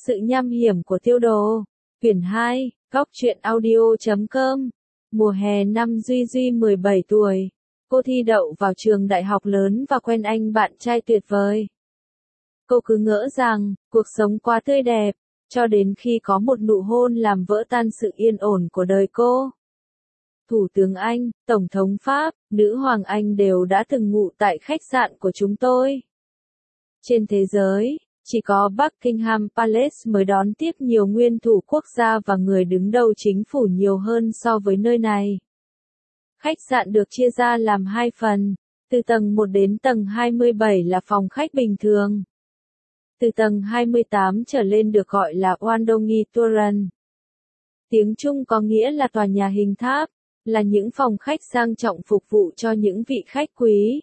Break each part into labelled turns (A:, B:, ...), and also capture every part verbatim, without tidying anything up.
A: Sự nham hiểm của Tiêu Đồ. Quyển hai, góc truyện audio chấm com. Mùa hè năm Duy Duy mười bảy tuổi. Cô thi đậu vào trường đại học lớn và quen anh bạn trai tuyệt vời. Cô cứ ngỡ rằng, cuộc sống quá tươi đẹp, cho đến khi có một nụ hôn làm vỡ tan sự yên ổn của đời cô. Thủ tướng Anh, Tổng thống Pháp, Nữ hoàng Anh đều đã từng ngủ tại khách sạn của chúng tôi. Trên thế giới, chỉ có Buckingham Palace mới đón tiếp nhiều nguyên thủ quốc gia và người đứng đầu chính phủ nhiều hơn so với nơi này. Khách sạn được chia ra làm hai phần, từ tầng một đến tầng hai mươi bảy là phòng khách bình thường. Từ tầng hai mươi tám trở lên được gọi là Wandongi Touran. Tiếng Trung có nghĩa là tòa nhà hình tháp, là những phòng khách sang trọng phục vụ cho những vị khách quý.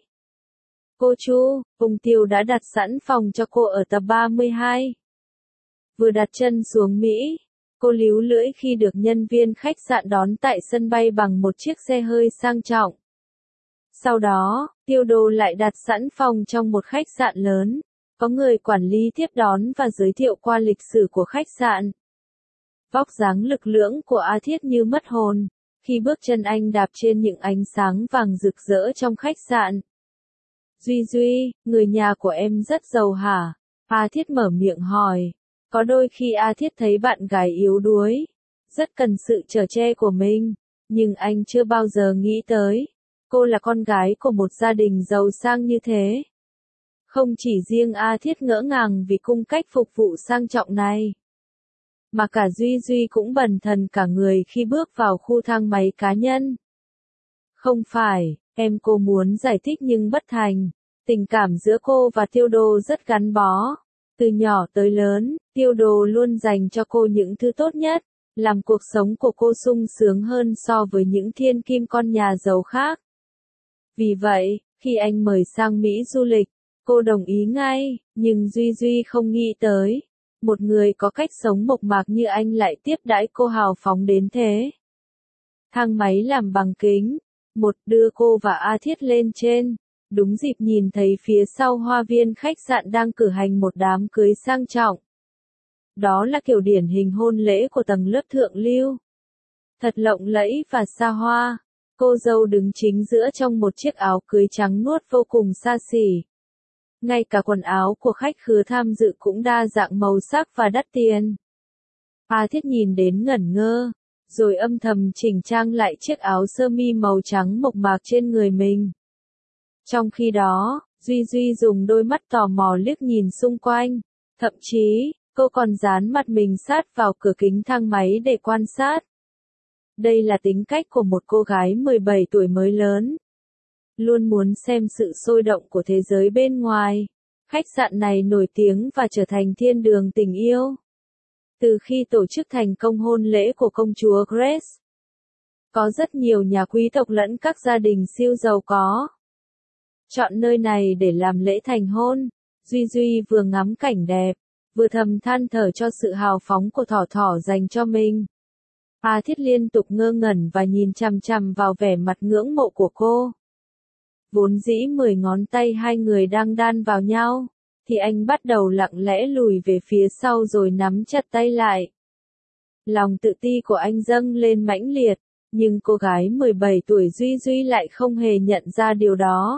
A: Cô Chu, ông Tiêu đã đặt sẵn phòng cho cô ở tập ba mươi hai. Vừa đặt chân xuống Mỹ, cô líu lưỡi khi được nhân viên khách sạn đón tại sân bay bằng một chiếc xe hơi sang trọng. Sau đó, Tiêu Đồ lại đặt sẵn phòng trong một khách sạn lớn, có người quản lý tiếp đón và giới thiệu qua lịch sử của khách sạn. Vóc dáng lực lưỡng của A Thiết như mất hồn, khi bước chân anh đạp trên những ánh sáng vàng rực rỡ trong khách sạn. Duy Duy, người nhà của em rất giàu hả? A Thiết mở miệng hỏi. Có đôi khi A Thiết thấy bạn gái yếu đuối, rất cần sự chở che của mình, nhưng anh chưa bao giờ nghĩ tới, cô là con gái của một gia đình giàu sang như thế. Không chỉ riêng A Thiết ngỡ ngàng vì cung cách phục vụ sang trọng này, mà cả Duy Duy cũng bần thần cả người khi bước vào khu thang máy cá nhân. Không phải, em cô muốn giải thích nhưng bất thành. Tình cảm giữa cô và Tiêu Đồ rất gắn bó. Từ nhỏ tới lớn, Tiêu Đồ luôn dành cho cô những thứ tốt nhất, làm cuộc sống của cô sung sướng hơn so với những thiên kim con nhà giàu khác. Vì vậy, khi anh mời sang Mỹ du lịch, cô đồng ý ngay, nhưng Duy Duy không nghĩ tới, một người có cách sống mộc mạc như anh lại tiếp đãi cô hào phóng đến thế. Thang máy làm bằng kính, một đưa cô và A Thiết lên trên. Đúng dịp nhìn thấy phía sau hoa viên khách sạn đang cử hành một đám cưới sang trọng. Đó là kiểu điển hình hôn lễ của tầng lớp thượng lưu. Thật lộng lẫy và xa hoa. Cô dâu đứng chính giữa trong một chiếc áo cưới trắng nuốt vô cùng xa xỉ. Ngay cả quần áo của khách khứa tham dự cũng đa dạng màu sắc và đắt tiền. A Thiết nhìn đến ngẩn ngơ, rồi âm thầm chỉnh trang lại chiếc áo sơ mi màu trắng mộc mạc trên người mình. Trong khi đó, Duy Duy dùng đôi mắt tò mò liếc nhìn xung quanh, thậm chí, cô còn dán mặt mình sát vào cửa kính thang máy để quan sát. Đây là tính cách của một cô gái mười bảy tuổi mới lớn. Luôn muốn xem sự sôi động của thế giới bên ngoài. Khách sạn này nổi tiếng và trở thành thiên đường tình yêu. Từ khi tổ chức thành công hôn lễ của công chúa Grace, có rất nhiều nhà quý tộc lẫn các gia đình siêu giàu có chọn nơi này để làm lễ thành hôn. Duy Duy vừa ngắm cảnh đẹp, vừa thầm than thở cho sự hào phóng của thỏ thỏ dành cho mình. A Thiết liên tục ngơ ngẩn và nhìn chằm chằm vào vẻ mặt ngưỡng mộ của cô. Vốn dĩ mười ngón tay hai người đang đan vào nhau, thì anh bắt đầu lặng lẽ lùi về phía sau rồi nắm chặt tay lại. Lòng tự ti của anh dâng lên mãnh liệt, nhưng cô gái mười bảy tuổi Duy Duy lại không hề nhận ra điều đó.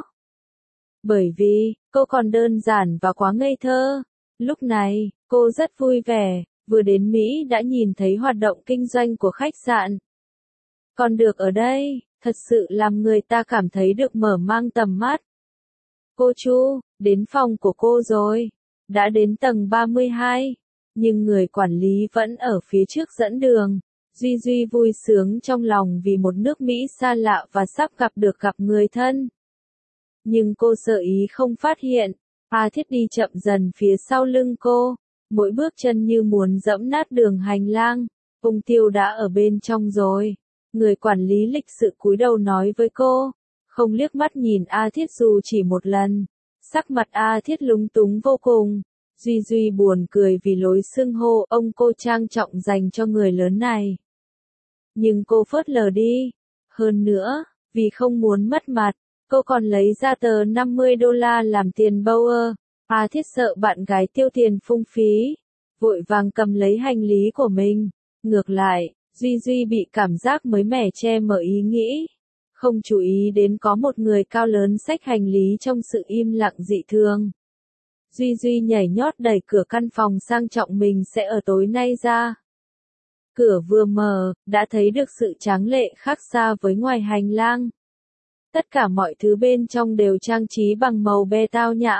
A: Bởi vì, cô còn đơn giản và quá ngây thơ. Lúc này, cô rất vui vẻ, vừa đến Mỹ đã nhìn thấy hoạt động kinh doanh của khách sạn. Còn được ở đây, thật sự làm người ta cảm thấy được mở mang tầm mắt. Cô Chu, đến phòng của cô rồi. Đã đến tầng ba mươi hai, nhưng người quản lý vẫn ở phía trước dẫn đường. Duy Duy vui sướng trong lòng vì một nước Mỹ xa lạ và sắp gặp được gặp người thân. Nhưng cô sợ ý không phát hiện. A Thiết đi chậm dần phía sau lưng cô, mỗi bước chân như muốn dẫm nát đường hành lang. Ông Tiêu đã ở bên trong rồi. Người quản lý lịch sự cúi đầu nói với cô, không liếc mắt nhìn A Thiết dù chỉ một lần. Sắc mặt A Thiết lúng túng vô cùng. Duy Duy buồn cười vì lối xưng hô ông cô trang trọng dành cho người lớn này. Nhưng cô phớt lờ đi. Hơn nữa, vì không muốn mất mặt, cô còn lấy ra tờ năm mươi đô la làm tiền Bauer. A Thiết sợ bạn gái tiêu tiền phung phí, vội vàng cầm lấy hành lý của mình. Ngược lại, Duy Duy bị cảm giác mới mẻ che mở ý nghĩ. Không chú ý đến có một người cao lớn xách hành lý trong sự im lặng dị thường. Duy Duy nhảy nhót đẩy cửa căn phòng sang trọng mình sẽ ở tối nay ra. Cửa vừa mở, đã thấy được sự tráng lệ khác xa với ngoài hành lang. Tất cả mọi thứ bên trong đều trang trí bằng màu be tao nhã,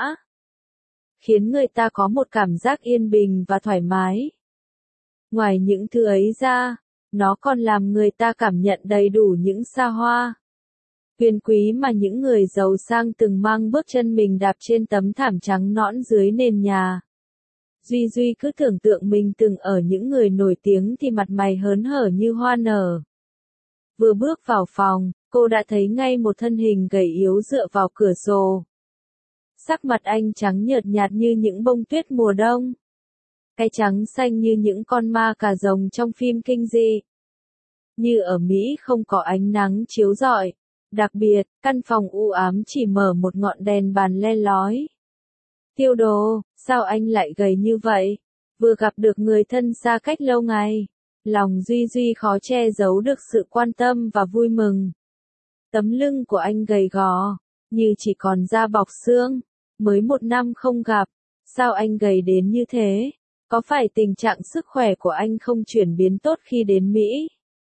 A: khiến người ta có một cảm giác yên bình và thoải mái. Ngoài những thứ ấy ra, nó còn làm người ta cảm nhận đầy đủ những xa hoa, huyền quý mà những người giàu sang từng mang bước chân mình đạp trên tấm thảm trắng nõn dưới nền nhà. Duy Duy cứ tưởng tượng mình từng ở những người nổi tiếng thì mặt mày hớn hở như hoa nở. Vừa bước vào phòng, cô đã thấy ngay một thân hình gầy yếu dựa vào cửa sổ. Sắc mặt anh trắng nhợt nhạt như những bông tuyết mùa đông. Cái trắng xanh như những con ma cà rồng trong phim kinh dị. Như ở Mỹ không có ánh nắng chiếu rọi. Đặc biệt, căn phòng u ám chỉ mở một ngọn đèn bàn le lói. Tiêu Đồ, sao anh lại gầy như vậy? Vừa gặp được người thân xa cách lâu ngày. Lòng Duy Duy khó che giấu được sự quan tâm và vui mừng. Tấm lưng của anh gầy gò, như chỉ còn da bọc xương. Mới một năm không gặp, sao anh gầy đến như thế? Có phải tình trạng sức khỏe của anh không chuyển biến tốt khi đến Mỹ?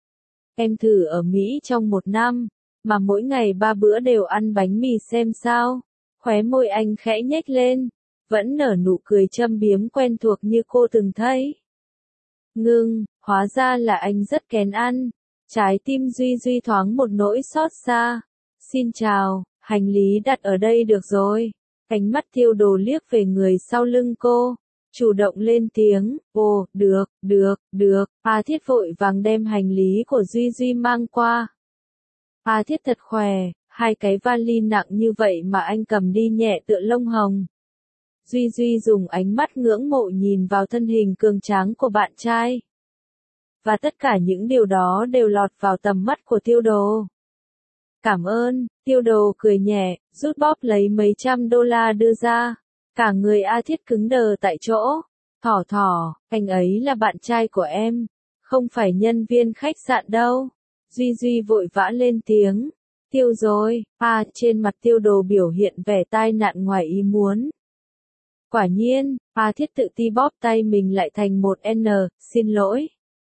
A: Em thử ở Mỹ trong một năm, mà mỗi ngày ba bữa đều ăn bánh mì xem sao. Khóe môi anh khẽ nhếch lên, vẫn nở nụ cười châm biếm quen thuộc như cô từng thấy. Ngưng, hóa ra là anh rất kén ăn. Trái tim Duy Duy thoáng một nỗi xót xa. Xin chào, hành lý đặt ở đây được rồi. Ánh mắt Tiêu Đồ liếc về người sau lưng cô, chủ động lên tiếng, ồ, được, được, được. A Thiết vội vàng đem hành lý của Duy Duy mang qua. A Thiết thật khỏe, hai cái vali nặng như vậy mà anh cầm đi nhẹ tựa lông hồng. Duy Duy dùng ánh mắt ngưỡng mộ nhìn vào thân hình cường tráng của bạn trai. Và tất cả những điều đó đều lọt vào tầm mắt của Tiêu Đồ. Cảm ơn, Tiêu Đồ cười nhẹ, rút bóp lấy mấy trăm đô la đưa ra. Cả người A Thiết cứng đờ tại chỗ. Thỏ thỏ, anh ấy là bạn trai của em, không phải nhân viên khách sạn đâu. Duy Duy vội vã lên tiếng. Tiêu rồi, à, trên mặt Tiêu Đồ biểu hiện vẻ tai nạn ngoài ý muốn. Quả nhiên, A Thiết tự ti bóp tay mình lại thành một N, xin lỗi.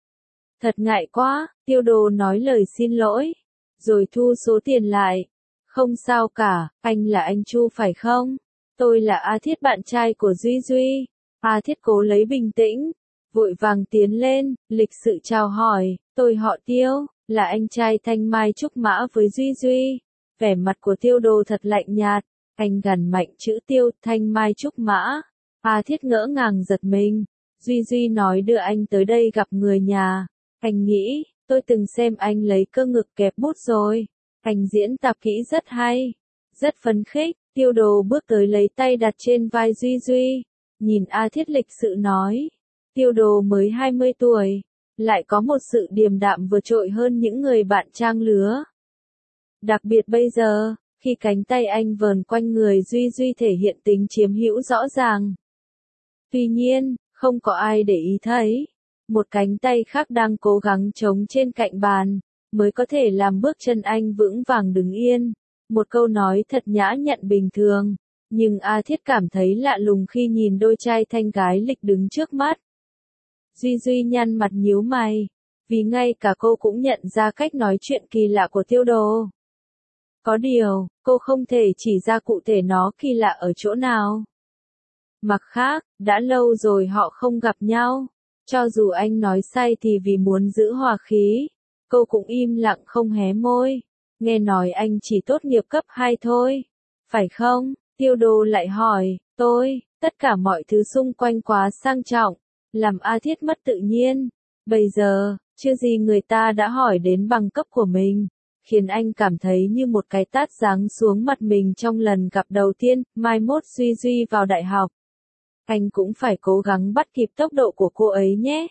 A: Thật ngại quá, Tiêu Đồ nói lời xin lỗi, rồi thu số tiền lại. Không sao cả, anh là anh Chu phải không? Tôi là A Thiết bạn trai của Duy Duy. A Thiết cố lấy bình tĩnh, vội vàng tiến lên, lịch sự chào hỏi, tôi họ Tiêu, là anh trai Thanh Mai Trúc Mã với Duy Duy. Vẻ mặt của Tiêu Đồ thật lạnh nhạt, anh gằn mạnh chữ Tiêu, Thanh Mai Trúc Mã. A Thiết ngỡ ngàng giật mình, Duy Duy nói đưa anh tới đây gặp người nhà. Anh nghĩ, tôi từng xem anh lấy cơ ngực kẹp bút rồi. Anh diễn tập kỹ rất hay, rất phấn khích. Tiêu Đồ bước tới lấy tay đặt trên vai Duy Duy, nhìn A Thiết lịch sự nói. Tiêu Đồ mới hai mươi tuổi, lại có một sự điềm đạm vượt trội hơn những người bạn trang lứa. Đặc biệt bây giờ, khi cánh tay anh vờn quanh người Duy Duy thể hiện tính chiếm hữu rõ ràng. Tuy nhiên, không có ai để ý thấy. Một cánh tay khác đang cố gắng chống trên cạnh bàn, mới có thể làm bước chân anh vững vàng đứng yên. Một câu nói thật nhã nhặn bình thường, nhưng A Thiết cảm thấy lạ lùng khi nhìn đôi trai thanh gái lịch đứng trước mắt. Duy Duy nhăn mặt nhíu mày, vì ngay cả cô cũng nhận ra cách nói chuyện kỳ lạ của Tiêu Đồ. Có điều, cô không thể chỉ ra cụ thể nó kỳ lạ ở chỗ nào. Mặt khác, đã lâu rồi họ không gặp nhau. Cho dù anh nói sai thì vì muốn giữ hòa khí, cô cũng im lặng không hé môi. Nghe nói anh chỉ tốt nghiệp cấp hai thôi, phải không? Tiêu Đồ lại hỏi, tôi, tất cả mọi thứ xung quanh quá sang trọng, làm A Thiết mất tự nhiên. Bây giờ, chưa gì người ta đã hỏi đến bằng cấp của mình, khiến anh cảm thấy như một cái tát giáng xuống mặt mình trong lần gặp đầu tiên. Mai mốt Duy Duy vào đại học, anh cũng phải cố gắng bắt kịp tốc độ của cô ấy nhé.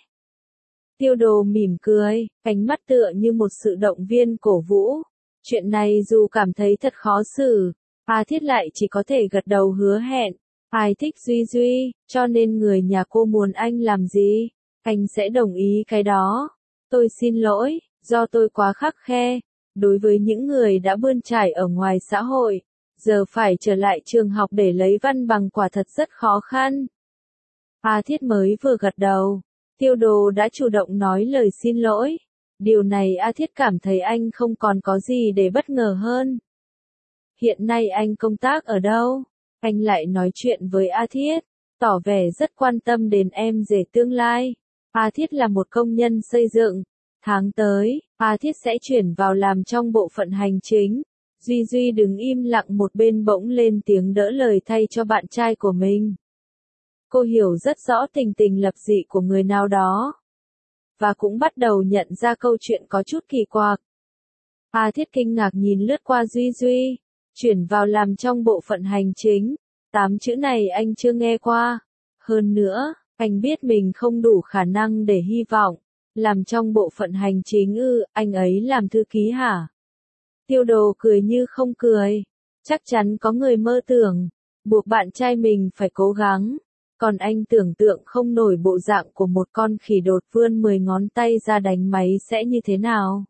A: Tiêu Đồ mỉm cười, ánh mắt tựa như một sự động viên cổ vũ. Chuyện này dù cảm thấy thật khó xử, A Thiết lại chỉ có thể gật đầu hứa hẹn. Ai thích Duy Duy, cho nên người nhà cô muốn anh làm gì, anh sẽ đồng ý cái đó. Tôi xin lỗi, do tôi quá khắt khe. Đối với những người đã bươn trải ở ngoài xã hội, giờ phải trở lại trường học để lấy văn bằng quả thật rất khó khăn. A Thiết mới vừa gật đầu, Tiêu Đồ đã chủ động nói lời xin lỗi. Điều này A Thiết cảm thấy anh không còn có gì để bất ngờ hơn. Hiện nay anh công tác ở đâu? Anh lại nói chuyện với A Thiết, tỏ vẻ rất quan tâm đến em rể tương lai. A Thiết là một công nhân xây dựng. Tháng tới, A Thiết sẽ chuyển vào làm trong bộ phận hành chính. Duy Duy đứng im lặng một bên bỗng lên tiếng đỡ lời thay cho bạn trai của mình. Cô hiểu rất rõ tình tình lập dị của người nào đó. Và cũng bắt đầu nhận ra câu chuyện có chút kỳ quặc. A Thiết kinh ngạc nhìn lướt qua Duy Duy. Chuyển vào làm trong bộ phận hành chính. Tám chữ này anh chưa nghe qua. Hơn nữa, anh biết mình không đủ khả năng để hy vọng. Làm trong bộ phận hành chính ư, anh ấy làm thư ký hả? Tiêu Đồ cười như không cười. Chắc chắn có người mơ tưởng, buộc bạn trai mình phải cố gắng. Còn anh tưởng tượng không nổi bộ dạng của một con khỉ đột vươn mười ngón tay ra đánh máy sẽ như thế nào.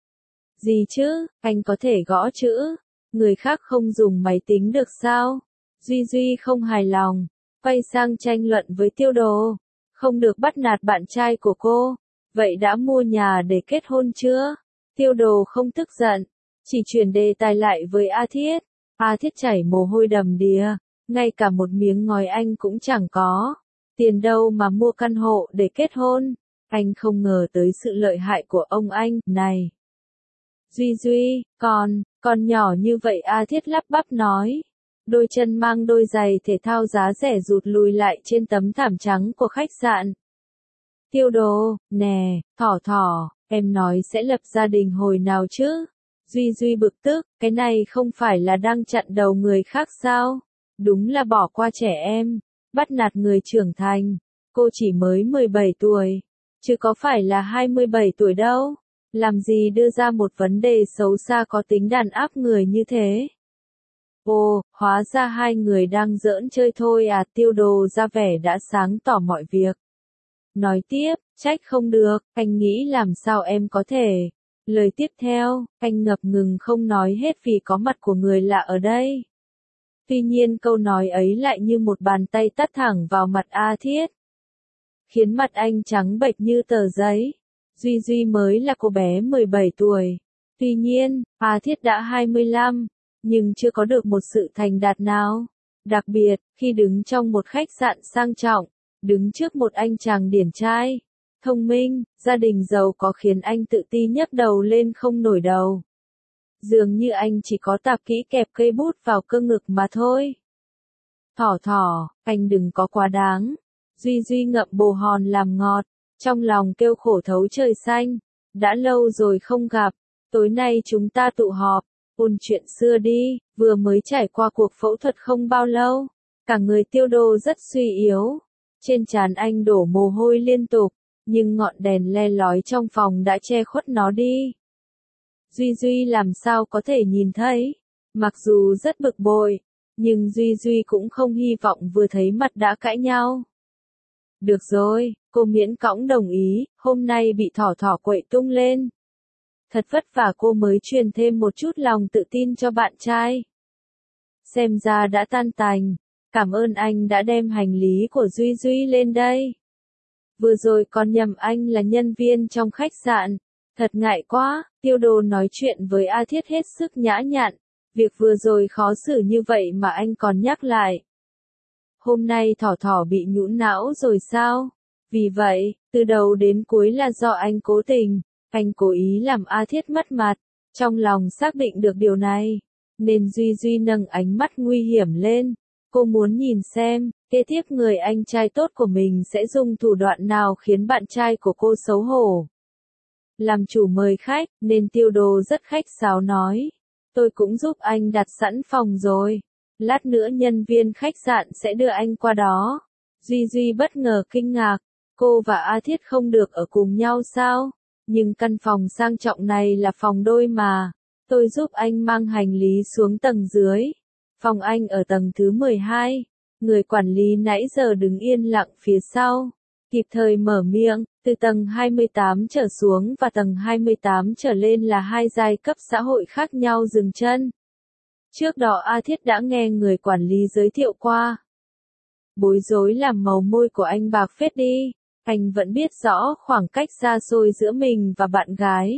A: Gì chứ, anh có thể gõ chữ. Người khác không dùng máy tính được sao? Duy Duy không hài lòng, quay sang tranh luận với Tiêu Đồ. Không được bắt nạt bạn trai của cô. Vậy đã mua nhà để kết hôn chưa? Tiêu Đồ không tức giận, chỉ chuyển đề tài lại với A Thiết. A Thiết chảy mồ hôi đầm đìa, ngay cả một miếng ngói anh cũng chẳng có. Tiền đâu mà mua căn hộ để kết hôn? Anh không ngờ tới sự lợi hại của ông anh, này. Duy Duy, con, con nhỏ như vậy A Thiết lắp bắp nói. Đôi chân mang đôi giày thể thao giá rẻ rụt lùi lại trên tấm thảm trắng của khách sạn. Tiêu Đồ, nè, Thỏ Thỏ, em nói sẽ lập gia đình hồi nào chứ? Duy Duy bực tức, cái này không phải là đang chặn đầu người khác sao? Đúng là bỏ qua trẻ em, bắt nạt người trưởng thành. Cô chỉ mới mười bảy tuổi, chứ có phải là hai mươi bảy tuổi đâu. Làm gì đưa ra một vấn đề xấu xa có tính đàn áp người như thế? Ồ, hóa ra hai người đang giỡn chơi thôi à. Tiêu Đồ ra vẻ đã sáng tỏ mọi việc. Nói tiếp, trách không được, anh nghĩ làm sao em có thể. Lời tiếp theo, anh ngập ngừng không nói hết vì có mặt của người lạ ở đây. Tuy nhiên câu nói ấy lại như một bàn tay tát thẳng vào mặt A Thiết. Khiến mặt anh trắng bệch như tờ giấy. Duy Duy mới là cô bé mười bảy tuổi. Tuy nhiên, A Thiết đã hai mươi lăm, nhưng chưa có được một sự thành đạt nào. Đặc biệt, khi đứng trong một khách sạn sang trọng, đứng trước một anh chàng điển trai, thông minh, gia đình giàu có khiến anh tự ti nhấc đầu lên không nổi đầu. Dường như anh chỉ có tạp kỹ kẹp cây bút vào cơ ngực mà thôi. Thỏ Thỏ, anh đừng có quá đáng. Duy Duy ngậm bồ hòn làm ngọt, trong lòng kêu khổ thấu trời xanh. Đã lâu rồi không gặp, tối nay chúng ta tụ họp, ôn chuyện xưa đi. Vừa mới trải qua cuộc phẫu thuật không bao lâu, cả người Tiêu Đồ rất suy yếu. Trên trán anh đổ mồ hôi liên tục, nhưng ngọn đèn le lói trong phòng đã che khuất nó đi. Duy Duy làm sao có thể nhìn thấy? Mặc dù rất bực bội, nhưng Duy Duy cũng không hy vọng vừa thấy mặt đã cãi nhau. Được rồi, cô miễn cõng đồng ý, hôm nay bị Thỏ Thỏ quậy tung lên. Thật vất vả cô mới truyền thêm một chút lòng tự tin cho bạn trai. Xem ra đã tan tành, cảm ơn anh đã đem hành lý của Duy Duy lên đây. Vừa rồi còn nhầm anh là nhân viên trong khách sạn. Thật ngại quá, Tiêu Đồ nói chuyện với A Thiết hết sức nhã nhặn. Việc vừa rồi khó xử như vậy mà anh còn nhắc lại. Hôm nay Thỏ Thỏ bị nhũn não rồi sao? Vì vậy, từ đầu đến cuối là do anh cố tình. Anh cố ý làm A Thiết mất mặt. Trong lòng xác định được điều này, nên Duy Duy nâng ánh mắt nguy hiểm lên. Cô muốn nhìn xem, kế tiếp người anh trai tốt của mình sẽ dùng thủ đoạn nào khiến bạn trai của cô xấu hổ. Làm chủ mời khách, nên Tiêu Đồ rất khách sáo nói. Tôi cũng giúp anh đặt sẵn phòng rồi. Lát nữa nhân viên khách sạn sẽ đưa anh qua đó. Duy Duy bất ngờ kinh ngạc. Cô và A Thiết không được ở cùng nhau sao? Nhưng căn phòng sang trọng này là phòng đôi mà. Tôi giúp anh mang hành lý xuống tầng dưới. Phòng anh ở tầng thứ mười hai. Người quản lý nãy giờ đứng yên lặng phía sau, kịp thời mở miệng, từ tầng hai mươi tám trở xuống và tầng hai mươi tám trở lên là hai giai cấp xã hội khác nhau dừng chân. Trước đó A Thiết đã nghe người quản lý giới thiệu qua. Bối rối làm màu môi của anh bạc phết đi, anh vẫn biết rõ khoảng cách xa xôi giữa mình và bạn gái.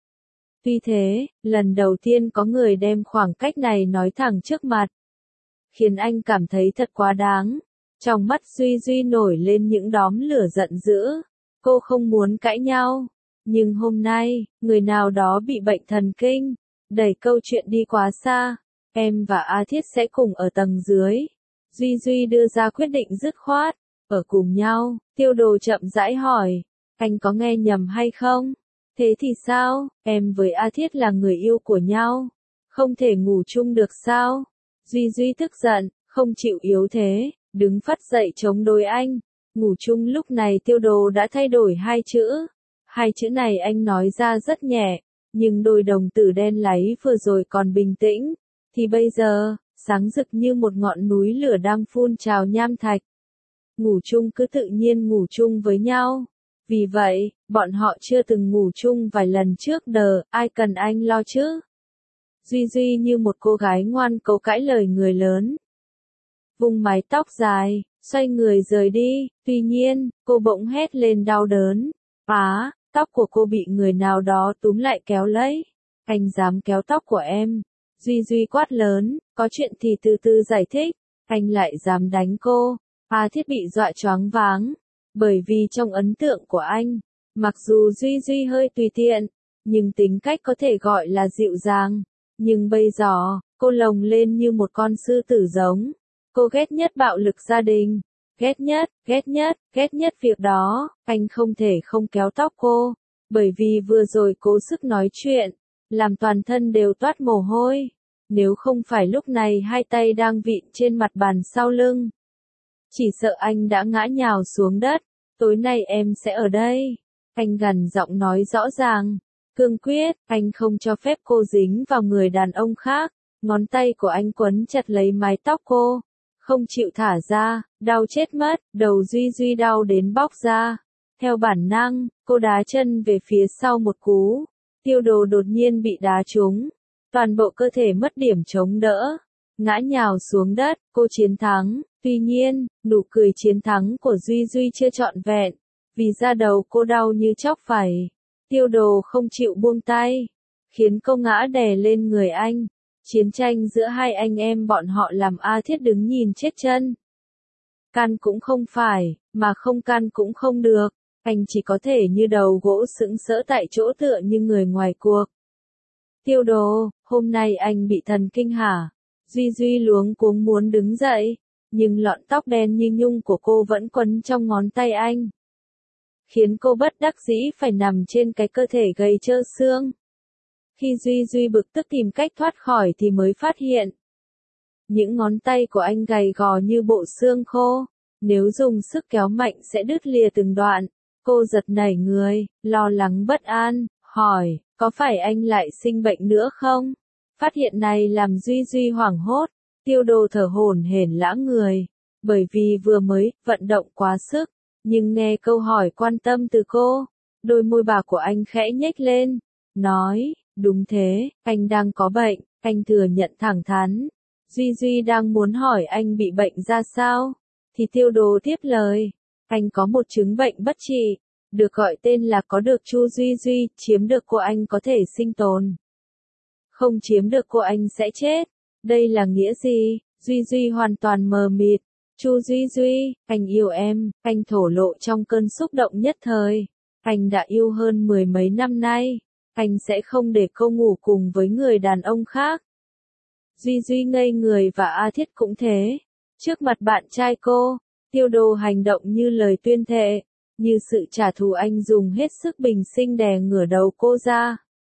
A: Tuy thế, lần đầu tiên có người đem khoảng cách này nói thẳng trước mặt, khiến anh cảm thấy thật quá đáng. Trong mắt Duy Duy nổi lên những đốm lửa giận dữ. Cô không muốn cãi nhau, nhưng hôm nay, người nào đó bị bệnh thần kinh, đẩy câu chuyện đi quá xa. Em và A Thiết sẽ cùng ở tầng dưới. Duy Duy đưa ra quyết định dứt khoát, ở cùng nhau. Tiêu Đồ chậm rãi hỏi, anh có nghe nhầm hay không? Thế thì sao, em với A Thiết là người yêu của nhau, không thể ngủ chung được sao? Duy Duy tức giận, không chịu yếu thế, đứng phắt dậy chống đối anh. Ngủ chung lúc này Tiêu Đồ đã thay đổi hai chữ. Hai chữ này anh nói ra rất nhẹ, nhưng đôi đồng tử đen láy vừa rồi còn bình tĩnh, thì bây giờ, sáng rực như một ngọn núi lửa đang phun trào nham thạch. Ngủ chung cứ tự nhiên ngủ chung với nhau. Vì vậy, bọn họ chưa từng ngủ chung vài lần trước đờ, ai cần anh lo chứ? Duy Duy như một cô gái ngoan cố cãi lời người lớn. Vung mái tóc dài, xoay người rời đi, tuy nhiên, cô bỗng hét lên đau đớn. Á, tóc của cô bị người nào đó túm lại kéo lấy. Anh dám kéo tóc của em. Duy Duy quát lớn, có chuyện thì từ từ giải thích. Anh lại dám đánh cô. A Thiết bị dọa choáng váng. Bởi vì trong ấn tượng của anh, mặc dù Duy Duy hơi tùy tiện, nhưng tính cách có thể gọi là dịu dàng. Nhưng bây giờ, cô lồng lên như một con sư tử giống. Cô ghét nhất bạo lực gia đình. Ghét nhất, ghét nhất, ghét nhất việc đó, anh không thể không kéo tóc cô. Bởi vì vừa rồi cố sức nói chuyện, làm toàn thân đều toát mồ hôi. Nếu không phải lúc này hai tay đang vịn trên mặt bàn sau lưng, chỉ sợ anh đã ngã nhào xuống đất. Tối nay em sẽ ở đây. Anh gằn giọng nói rõ ràng, cương quyết, anh không cho phép cô dính vào người đàn ông khác. Ngón tay của anh quấn chặt lấy mái tóc cô, không chịu thả ra, đau chết mất, đầu Duy Duy đau đến bóc ra. Theo bản năng, cô đá chân về phía sau một cú. Tiêu Đồ đột nhiên bị đá trúng, toàn bộ cơ thể mất điểm chống đỡ, ngã nhào xuống đất. Cô chiến thắng, tuy nhiên, nụ cười chiến thắng của Duy Duy chưa trọn vẹn, vì da đầu cô đau như chóc phẩy. Tiêu Đồ không chịu buông tay, khiến cô ngã đè lên người anh. Chiến tranh giữa hai anh em bọn họ làm A Thiết đứng nhìn chết chân. Can cũng không phải, mà không can cũng không được. Anh chỉ có thể như đầu gỗ sững sỡ tại chỗ tựa như người ngoài cuộc. Tiêu Đồ, hôm nay anh bị thần kinh hả? Duy Duy luống cuống muốn đứng dậy, nhưng lọn tóc đen như nhung của cô vẫn quấn trong ngón tay anh, khiến cô bất đắc dĩ phải nằm trên cái cơ thể gầy trơ xương. Khi Duy Duy bực tức tìm cách thoát khỏi thì mới phát hiện, những ngón tay của anh gầy gò như bộ xương khô, nếu dùng sức kéo mạnh sẽ đứt lìa từng đoạn. Cô giật nảy người, lo lắng bất an, hỏi, có phải anh lại sinh bệnh nữa không? Phát hiện này làm Duy Duy hoảng hốt. Tiêu Đồ thở hổn hển lã người, bởi vì vừa mới vận động quá sức, nhưng nghe câu hỏi quan tâm từ cô, đôi môi bạc của anh khẽ nhếch lên, nói, đúng thế, anh đang có bệnh. Anh thừa nhận thẳng thắn. Duy Duy đang muốn hỏi anh bị bệnh ra sao, thì Tiêu Đồ tiếp lời, anh có một chứng bệnh bất trị, được gọi tên là có được Chu Duy Duy, chiếm được cô anh có thể sinh tồn, không chiếm được cô anh sẽ chết. Đây là nghĩa gì? Duy Duy hoàn toàn mờ mịt. Chu Duy Duy, anh yêu em, anh thổ lộ trong cơn xúc động nhất thời. Anh đã yêu hơn mười mấy năm nay. Anh sẽ không để cô ngủ cùng với người đàn ông khác. Duy Duy ngây người và A Thiết cũng thế. Trước mặt bạn trai cô, Tiêu Đồ hành động như lời tuyên thệ, như sự trả thù. Anh dùng hết sức bình sinh đè ngửa đầu cô ra,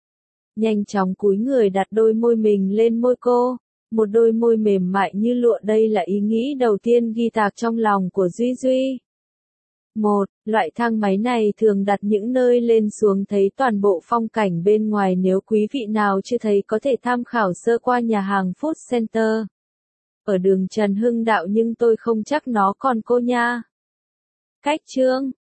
A: nhanh chóng cúi người đặt đôi môi mình lên môi cô, một đôi môi mềm mại như lụa. Đây là ý nghĩ đầu tiên ghi tạc trong lòng của Duy Duy. Một, loại thang máy này thường đặt những nơi lên xuống thấy toàn bộ phong cảnh bên ngoài. Nếu quý vị nào chưa thấy có thể tham khảo sơ qua nhà hàng Food Center. ở đường Trần Hưng Đạo nhưng tôi không chắc nó còn cô nha. Cách chương